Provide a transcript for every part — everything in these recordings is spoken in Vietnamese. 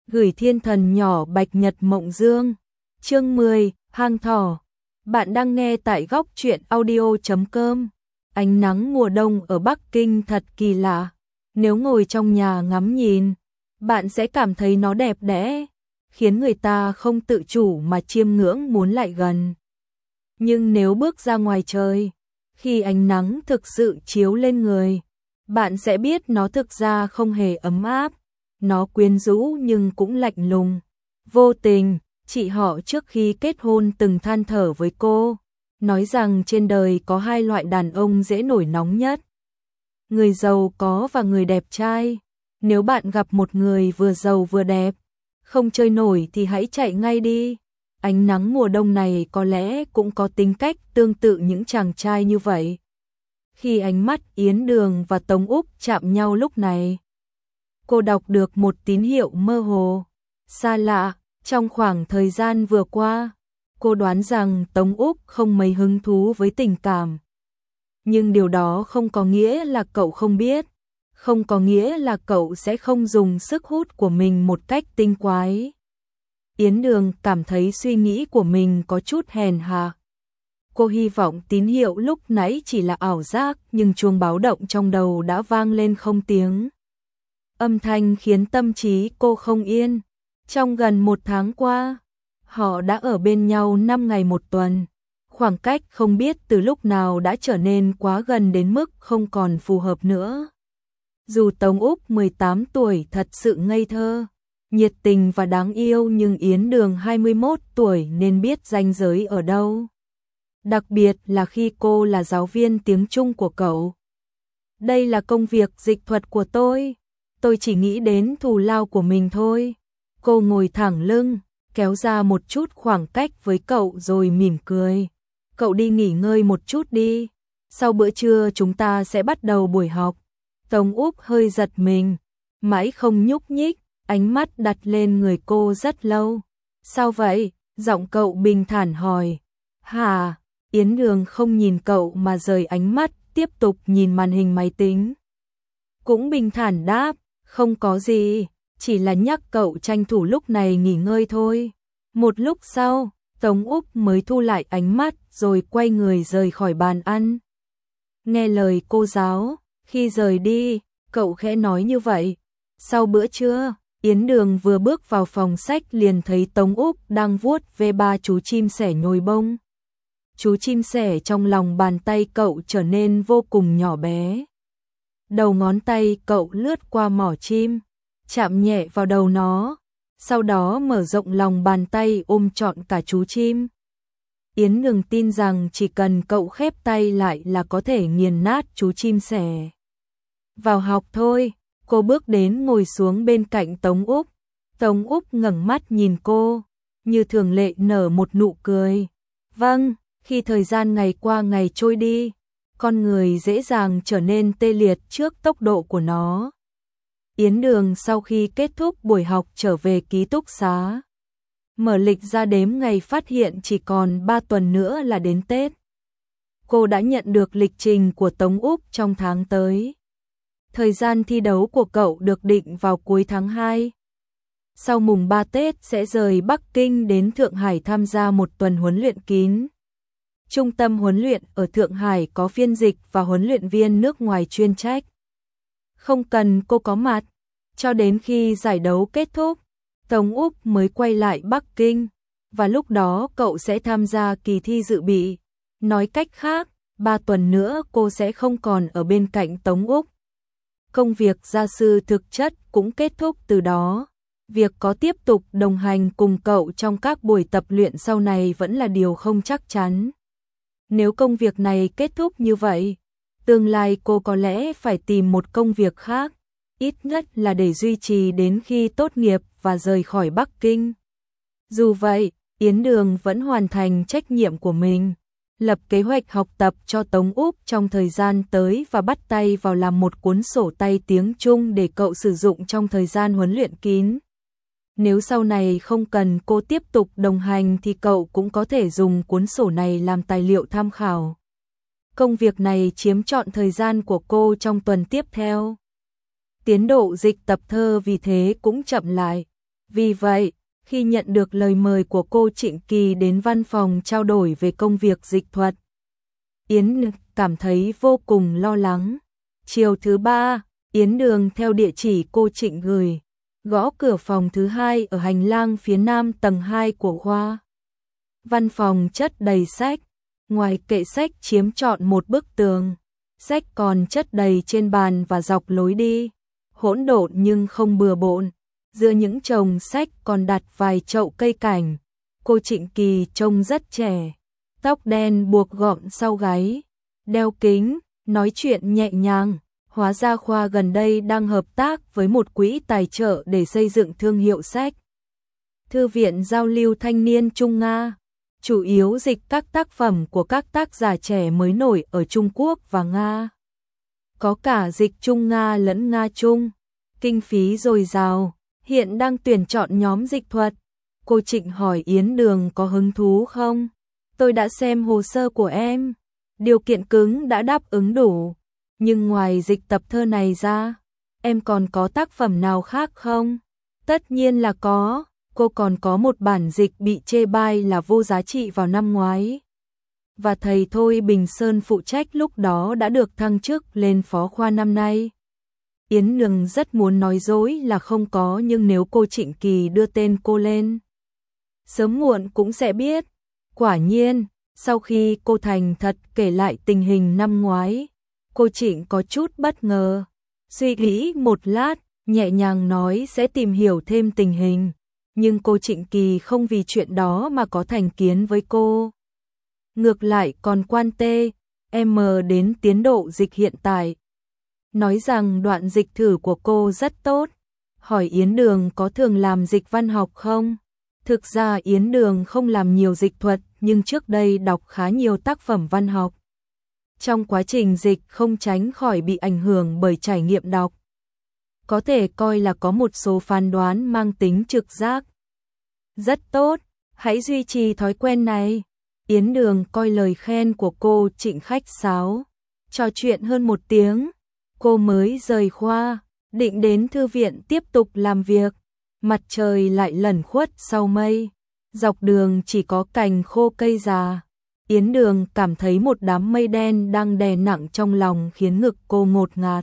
Gửi thiên thần nhỏ Bạch Nhật Mộng Dương. Chương 10, hang thỏ. Bạn đang nghe tại góc truyện audio.com. Ánh nắng mùa đông ở Bắc Kinh thật kỳ lạ. Nếu ngồi trong nhà ngắm nhìn, bạn sẽ cảm thấy nó đẹp đẽ, khiến người ta không tự chủ mà chiêm ngưỡng muốn lại gần. Nhưng nếu bước ra ngoài trời, khi ánh nắng thực sự chiếu lên người, bạn sẽ biết nó thực ra không hề ấm áp. Nó quyến rũ nhưng cũng lạnh lùng, vô tình. Chị họ trước khi kết hôn từng than thở với cô, nói rằng trên đời có hai loại đàn ông dễ nổi nóng nhất: người giàu có và người đẹp trai. Nếu bạn gặp một người vừa giàu vừa đẹp, không chơi nổi thì hãy chạy ngay đi. Ánh nắng mùa đông này có lẽ cũng có tính cách tương tự những chàng trai như vậy. Khi ánh mắt Yến Đường và Tống Úc chạm nhau lúc này, cô đọc được một tín hiệu mơ hồ, xa lạ. Trong khoảng thời gian vừa qua, cô đoán rằng Tống Úc không mấy hứng thú với tình cảm. Nhưng điều đó không có nghĩa là cậu không biết, không có nghĩa là cậu sẽ không dùng sức hút của mình một cách tinh quái. Yến Đường cảm thấy suy nghĩ của mình có chút hèn hạ. Cô hy vọng tín hiệu lúc nãy chỉ là ảo giác, nhưng chuông báo động trong đầu đã vang lên không tiếng. Âm thanh khiến tâm trí cô không yên. Trong gần một tháng qua, họ đã ở bên nhau 5 ngày một tuần. Khoảng cách không biết từ lúc nào đã trở nên quá gần đến mức không còn phù hợp nữa. Dù Tống Úc 18 tuổi thật sự ngây thơ, nhiệt tình và đáng yêu, nhưng Yến Đường 21 tuổi nên biết ranh giới ở đâu. Đặc biệt là khi cô là giáo viên tiếng Trung của cậu. Đây là công việc dịch thuật của tôi chỉ nghĩ đến thù lao của mình thôi. Cô ngồi thẳng lưng, kéo ra một chút khoảng cách với cậu rồi mỉm cười. Cậu đi nghỉ ngơi một chút đi, sau bữa trưa chúng ta sẽ bắt đầu buổi học. Tống Úc hơi giật mình, mãi không nhúc nhích, ánh mắt đặt lên người cô rất lâu. Sao vậy? Giọng cậu bình thản hỏi. Hả? Yến Đường không nhìn cậu mà rời ánh mắt, tiếp tục nhìn màn hình máy tính. Cũng bình thản đáp, không có gì, chỉ là nhắc cậu tranh thủ lúc này nghỉ ngơi thôi. Một lúc sau, Tống Úc mới thu lại ánh mắt rồi quay người rời khỏi bàn ăn. Nghe lời cô giáo, khi rời đi, cậu khẽ nói như vậy. Sau bữa trưa, Yến Đường vừa bước vào phòng sách liền thấy Tống Úc đang vuốt ve ba chú chim sẻ nhồi bông. Chú chim sẻ trong lòng bàn tay cậu trở nên vô cùng nhỏ bé. Đầu ngón tay cậu lướt qua mỏ chim, chạm nhẹ vào đầu nó, sau đó mở rộng lòng bàn tay ôm trọn cả chú chim. Yến Đường tin rằng chỉ cần cậu khép tay lại là có thể nghiền nát chú chim sẻ. Vào học thôi, cô bước đến ngồi xuống bên cạnh Tống Úc. Tống Úc ngẩng mắt nhìn cô, như thường lệ nở một nụ cười. Vâng, khi thời gian ngày qua ngày trôi đi, con người dễ dàng trở nên tê liệt trước tốc độ của nó. Yến Đường sau khi kết thúc buổi học trở về ký túc xá. Mở lịch ra đếm ngày phát hiện chỉ còn 3 tuần nữa là đến Tết. Cô đã nhận được lịch trình của Tống Úc trong tháng tới. Thời gian thi đấu của cậu được định vào cuối tháng 2. Sau mùng 3 Tết sẽ rời Bắc Kinh đến Thượng Hải tham gia một tuần huấn luyện kín. Trung tâm huấn luyện ở Thượng Hải có phiên dịch và huấn luyện viên nước ngoài chuyên trách. Không cần cô có mặt, cho đến khi giải đấu kết thúc, Tống Úc mới quay lại Bắc Kinh, và lúc đó cậu sẽ tham gia kỳ thi dự bị. Nói cách khác, 3 tuần nữa cô sẽ không còn ở bên cạnh Tống Úc. Công việc gia sư thực chất cũng kết thúc từ đó. Việc có tiếp tục đồng hành cùng cậu trong các buổi tập luyện sau này vẫn là điều không chắc chắn. Nếu công việc này kết thúc như vậy, tương lai cô có lẽ phải tìm một công việc khác, ít nhất là để duy trì đến khi tốt nghiệp và rời khỏi Bắc Kinh. Dù vậy, Yến Đường vẫn hoàn thành trách nhiệm của mình, lập kế hoạch học tập cho Tống Úc trong thời gian tới và bắt tay vào làm một cuốn sổ tay tiếng Trung để cậu sử dụng trong thời gian huấn luyện kín. Nếu sau này không cần cô tiếp tục đồng hành thì cậu cũng có thể dùng cuốn sổ này làm tài liệu tham khảo. Công việc này chiếm trọn thời gian của cô trong tuần tiếp theo. Tiến độ dịch tập thơ vì thế cũng chậm lại. Vì vậy, khi nhận được lời mời của cô Trịnh Kỳ đến văn phòng trao đổi về công việc dịch thuật, Yến cảm thấy vô cùng lo lắng. Chiều thứ 3, Yến Đường theo địa chỉ cô Trịnh gửi, gõ cửa phòng thứ 2 ở hành lang phía nam tầng 2 của khoa. Văn phòng chất đầy sách, ngoài kệ sách chiếm trọn một bức tường, sách còn chất đầy trên bàn và dọc lối đi, hỗn độn nhưng không bừa bộn. Giữa những chồng sách còn đặt vài chậu cây cảnh. Cô Trịnh Kỳ trông rất trẻ, tóc đen buộc gọn sau gáy, đeo kính, nói chuyện nhẹ nhàng. Hóa ra khoa gần đây đang hợp tác với một quỹ tài trợ để xây dựng thương hiệu sách. Thư viện giao lưu thanh niên Trung Nga, chủ yếu dịch các tác phẩm của các tác giả trẻ mới nổi ở Trung Quốc và Nga. Có cả dịch Trung Nga lẫn Nga Trung, kinh phí dồi dào, hiện đang tuyển chọn nhóm dịch thuật. Cô Trịnh hỏi Yến Đường có hứng thú không? Tôi đã xem hồ sơ của em, điều kiện cứng đã đáp ứng đủ. Nhưng ngoài dịch tập thơ này ra, em còn có tác phẩm nào khác không? Tất nhiên là có, cô còn có một bản dịch bị chê bai là vô giá trị vào năm ngoái. Và thầy Thôi Bình Sơn phụ trách lúc đó đã được thăng chức lên phó khoa năm nay. Yến Đường rất muốn nói dối là không có, nhưng nếu cô Trịnh Kỳ đưa tên cô lên, sớm muộn cũng sẽ biết. Quả nhiên, sau khi cô thành thật kể lại tình hình năm ngoái, cô Trịnh có chút bất ngờ, suy nghĩ một lát, nhẹ nhàng nói sẽ tìm hiểu thêm tình hình, nhưng cô Trịnh Kỳ không vì chuyện đó mà có thành kiến với cô. Ngược lại còn quan đến tiến độ dịch hiện tại. Nói rằng đoạn dịch thử của cô rất tốt, hỏi Yến Đường có thường làm dịch văn học không? Thực ra Yến Đường không làm nhiều dịch thuật, nhưng trước đây đọc khá nhiều tác phẩm văn học. Trong quá trình dịch không tránh khỏi bị ảnh hưởng bởi trải nghiệm đọc. Có thể coi là có một số phán đoán mang tính trực giác. Rất tốt, hãy duy trì thói quen này. Yến Đường coi lời khen của cô Trịnh khách sáo. Trò chuyện hơn 1 tiếng, cô mới rời khoa, định đến thư viện tiếp tục làm việc. Mặt trời lại lẩn khuất sau mây, dọc đường chỉ có cành khô cây già. Yến Đường cảm thấy một đám mây đen đang đè nặng trong lòng khiến ngực cô ngột ngạt,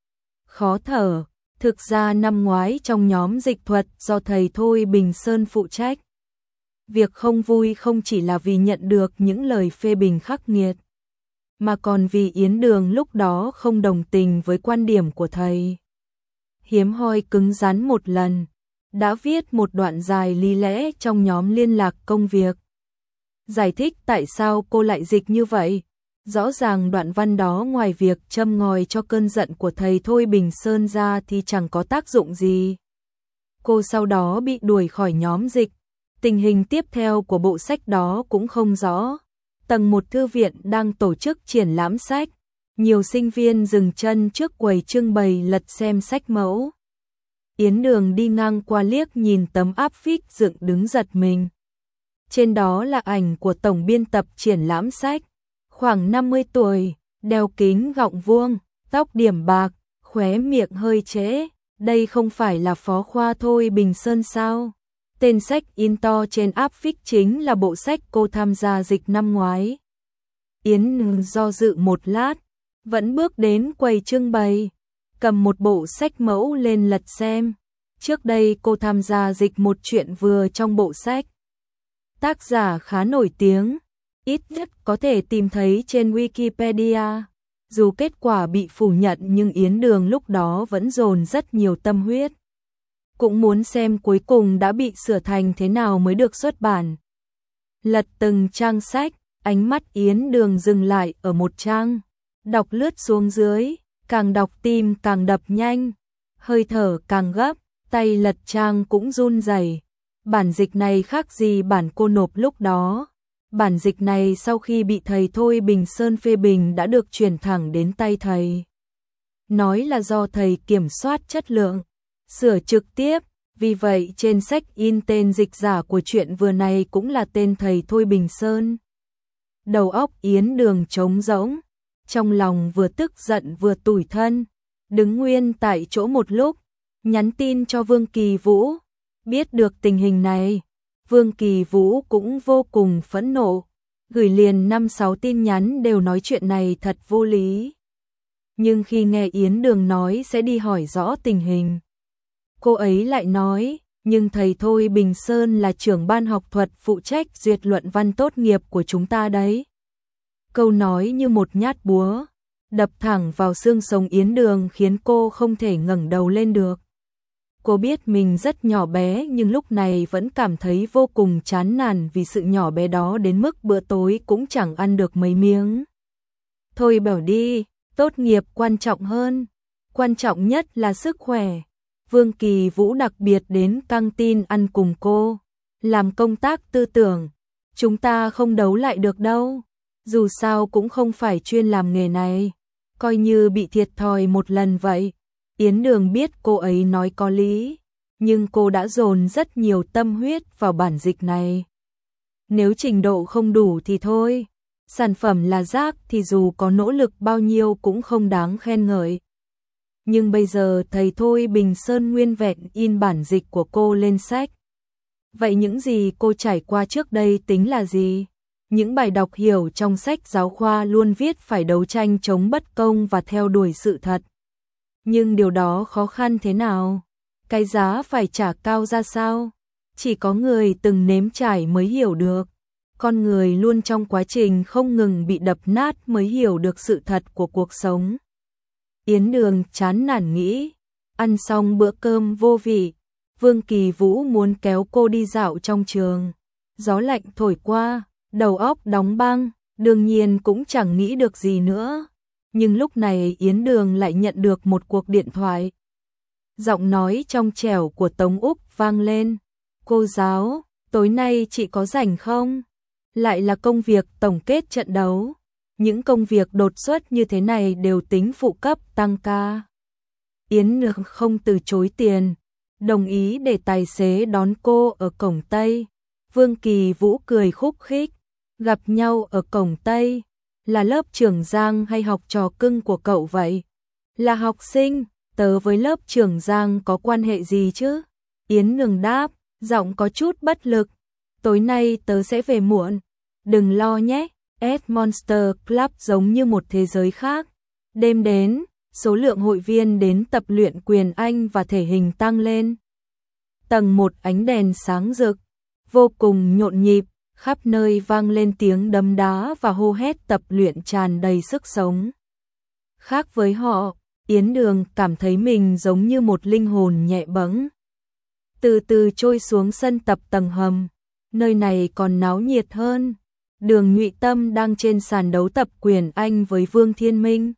khó thở. Thực ra năm ngoái trong nhóm dịch thuật do thầy Thôi Bình Sơn phụ trách, việc không vui không chỉ là vì nhận được những lời phê bình khắc nghiệt, mà còn vì Yến Đường lúc đó không đồng tình với quan điểm của thầy. Hiếm hoi cứng rắn một lần, đã viết một đoạn dài lý lẽ trong nhóm liên lạc công việc, giải thích tại sao cô lại dịch như vậy. Rõ ràng đoạn văn đó ngoài việc châm ngòi cho cơn giận của thầy Thôi Bình Sơn ra thì chẳng có tác dụng gì. Cô sau đó bị đuổi khỏi nhóm dịch, tình hình tiếp theo của bộ sách đó cũng không rõ. Tầng 1 thư viện đang tổ chức triển lãm sách, nhiều sinh viên dừng chân trước quầy trưng bày lật xem sách mẫu. Yến Đường đi ngang qua liếc nhìn tấm áp phích dựng đứng giật mình. Trên đó là ảnh của tổng biên tập triển lãm sách, khoảng 50 tuổi, đeo kính gọng vuông, tóc điểm bạc, khóe miệng hơi trễ. Đây không phải là phó khoa Thôi Bình Sơn sao? Tên sách in to trên áp phích chính là bộ sách cô tham gia dịch năm ngoái. Yến do dự một lát, vẫn bước đến quầy trưng bày, cầm một bộ sách mẫu lên lật xem. Trước đây cô tham gia dịch một chuyện vừa trong bộ sách. Tác giả khá nổi tiếng, ít nhất có thể tìm thấy trên Wikipedia. Dù kết quả bị phủ nhận nhưng Yến Đường lúc đó vẫn dồn rất nhiều tâm huyết. Cũng muốn xem cuối cùng đã bị sửa thành thế nào mới được xuất bản. Lật từng trang sách, ánh mắt Yến Đường dừng lại ở một trang, đọc lướt xuống dưới, càng đọc tim càng đập nhanh, hơi thở càng gấp, tay lật trang cũng run rẩy. Bản dịch này khác gì bản cô nộp lúc đó. Bản dịch này sau khi bị thầy Thôi Bình Sơn phê bình đã được chuyển thẳng đến tay thầy. Nói là do thầy kiểm soát chất lượng, sửa trực tiếp, vì vậy trên sách in tên dịch giả của chuyện vừa này cũng là tên thầy Thôi Bình Sơn. Đầu óc Yến Đường trống rỗng, trong lòng vừa tức giận vừa tủi thân, đứng nguyên tại chỗ một lúc, nhắn tin cho Vương Kỳ Vũ. Biết được tình hình này, Vương Kỳ Vũ cũng vô cùng phẫn nộ, gửi liền 5-6 tin nhắn đều nói chuyện này thật vô lý. Nhưng khi nghe Yến Đường nói sẽ đi hỏi rõ tình hình, cô ấy lại nói, nhưng thầy Thôi Bình Sơn là trưởng ban học thuật phụ trách duyệt luận văn tốt nghiệp của chúng ta đấy. Câu nói như một nhát búa, đập thẳng vào xương sống Yến Đường khiến cô không thể ngẩng đầu lên được. Cô biết mình rất nhỏ bé nhưng lúc này vẫn cảm thấy vô cùng chán nản vì sự nhỏ bé đó đến mức bữa tối cũng chẳng ăn được mấy miếng. Thôi bảo đi, tốt nghiệp quan trọng hơn, quan trọng nhất là sức khỏe. Vương Kỳ Vũ đặc biệt đến căng tin ăn cùng cô, làm công tác tư tưởng. Chúng ta không đấu lại được đâu, dù sao cũng không phải chuyên làm nghề này, coi như bị thiệt thòi một lần vậy. Yến Đường biết cô ấy nói có lý, nhưng cô đã dồn rất nhiều tâm huyết vào bản dịch này. Nếu trình độ không đủ thì thôi, sản phẩm là rác thì dù có nỗ lực bao nhiêu cũng không đáng khen ngợi. Nhưng bây giờ thầy Thôi Bình Sơn nguyên vẹn in bản dịch của cô lên sách. Vậy những gì cô trải qua trước đây tính là gì? Những bài đọc hiểu trong sách giáo khoa luôn viết phải đấu tranh chống bất công và theo đuổi sự thật. Nhưng điều đó khó khăn thế nào? Cái giá phải trả cao ra sao? Chỉ có người từng nếm trải mới hiểu được. Con người luôn trong quá trình không ngừng bị đập nát mới hiểu được sự thật của cuộc sống. Yến Đường chán nản nghĩ, ăn xong bữa cơm vô vị, Vương Kỳ Vũ muốn kéo cô đi dạo trong trường. Gió lạnh thổi qua, đầu óc đóng băng, đương nhiên cũng chẳng nghĩ được gì nữa. Nhưng lúc này Yến Đường lại nhận được một cuộc điện thoại. Giọng nói trong trẻo của Tống Úc vang lên. Cô giáo, tối nay chị có rảnh không? Lại là công việc tổng kết trận đấu. Những công việc đột xuất như thế này đều tính phụ cấp tăng ca. Yến Đường không từ chối tiền, đồng ý để tài xế đón cô ở cổng Tây. Vương Kỳ Vũ cười khúc khích, gặp nhau ở cổng Tây, là lớp trưởng Giang hay học trò cưng của cậu vậy? Là học sinh, tớ với lớp trưởng Giang có quan hệ gì chứ? Yến Đường đáp, giọng có chút bất lực. Tối nay tớ sẽ về muộn, đừng lo nhé. Monster Club giống như một thế giới khác. Đêm đến, số lượng hội viên đến tập luyện quyền Anh và thể hình tăng lên. Tầng 1 ánh đèn sáng rực, vô cùng nhộn nhịp, khắp nơi vang lên tiếng đấm đá và hô hét tập luyện tràn đầy sức sống. Khác với họ, Yến Đường cảm thấy mình giống như một linh hồn nhẹ bẫng. Từ từ trôi xuống sân tập tầng hầm, nơi này còn náo nhiệt hơn. Đường Nhụy Tâm đang trên sàn đấu tập quyền Anh với Vương Thiên Minh.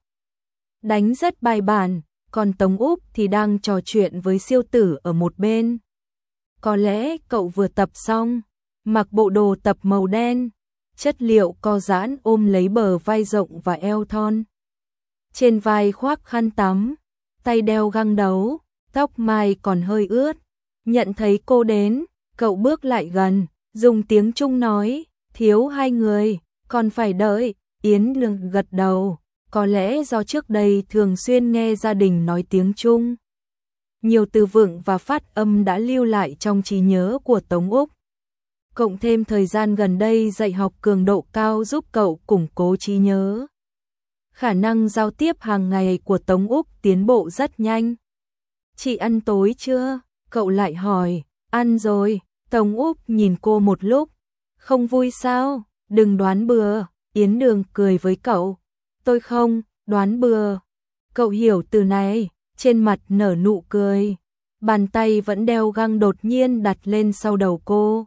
Đánh rất bài bản, còn Tống Úc thì đang trò chuyện với Siêu Tử ở một bên. Có lẽ cậu vừa tập xong, mặc bộ đồ tập màu đen, chất liệu co giãn ôm lấy bờ vai rộng và eo thon. Trên vai khoác khăn tắm, tay đeo găng đấu, tóc mai còn hơi ướt. Nhận thấy cô đến, cậu bước lại gần, dùng tiếng Trung nói, thiếu 2 người, còn phải đợi. Yến Đường gật đầu, có lẽ do trước đây thường xuyên nghe gia đình nói tiếng Trung. Nhiều từ vựng và phát âm đã lưu lại trong trí nhớ của Tống Úc. Cộng thêm thời gian gần đây dạy học cường độ cao giúp cậu củng cố trí nhớ. Khả năng giao tiếp hàng ngày của Tống Úc tiến bộ rất nhanh. Chị ăn tối chưa? Cậu lại hỏi. Ăn rồi. Tống Úc nhìn cô một lúc. Không vui sao? Đừng đoán bừa. Yến Đường cười với cậu. Tôi không đoán bừa. Cậu hiểu từ này, trên mặt nở nụ cười. Bàn tay vẫn đeo găng đột nhiên đặt lên sau đầu cô.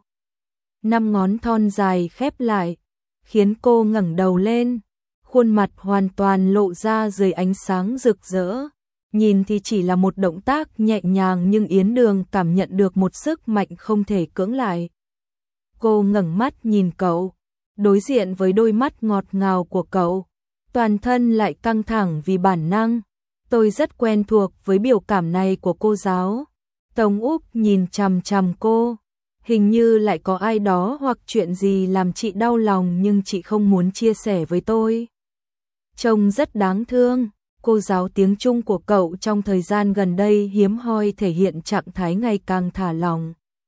5 ngón thon dài khép lại, khiến cô ngẩng đầu lên. Khuôn mặt hoàn toàn lộ ra dưới ánh sáng rực rỡ. Nhìn thì chỉ là một động tác nhẹ nhàng nhưng Yến Đường cảm nhận được một sức mạnh không thể cưỡng lại. Cô ngẩng mắt nhìn cậu, đối diện với đôi mắt ngọt ngào của cậu, toàn thân lại căng thẳng vì bản năng. Tôi rất quen thuộc với biểu cảm này của cô giáo. Tống Úc nhìn chằm chằm cô, hình như lại có ai đó hoặc chuyện gì làm chị đau lòng nhưng chị không muốn chia sẻ với tôi. Trông rất đáng thương. Cô giáo tiếng Trung của cậu trong thời gian gần đây hiếm hoi thể hiện trạng thái ngày càng thả lỏng.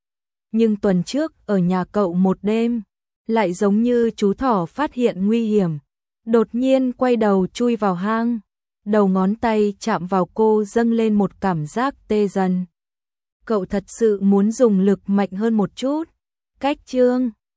nhưng tuần trước ở nhà cậu một đêm, lại giống như chú thỏ phát hiện nguy hiểm, đột nhiên quay đầu chui vào hang, đầu ngón tay chạm vào cô dâng lên một cảm giác tê dần. Cậu thật sự muốn dùng lực mạnh hơn một chút. Cách chương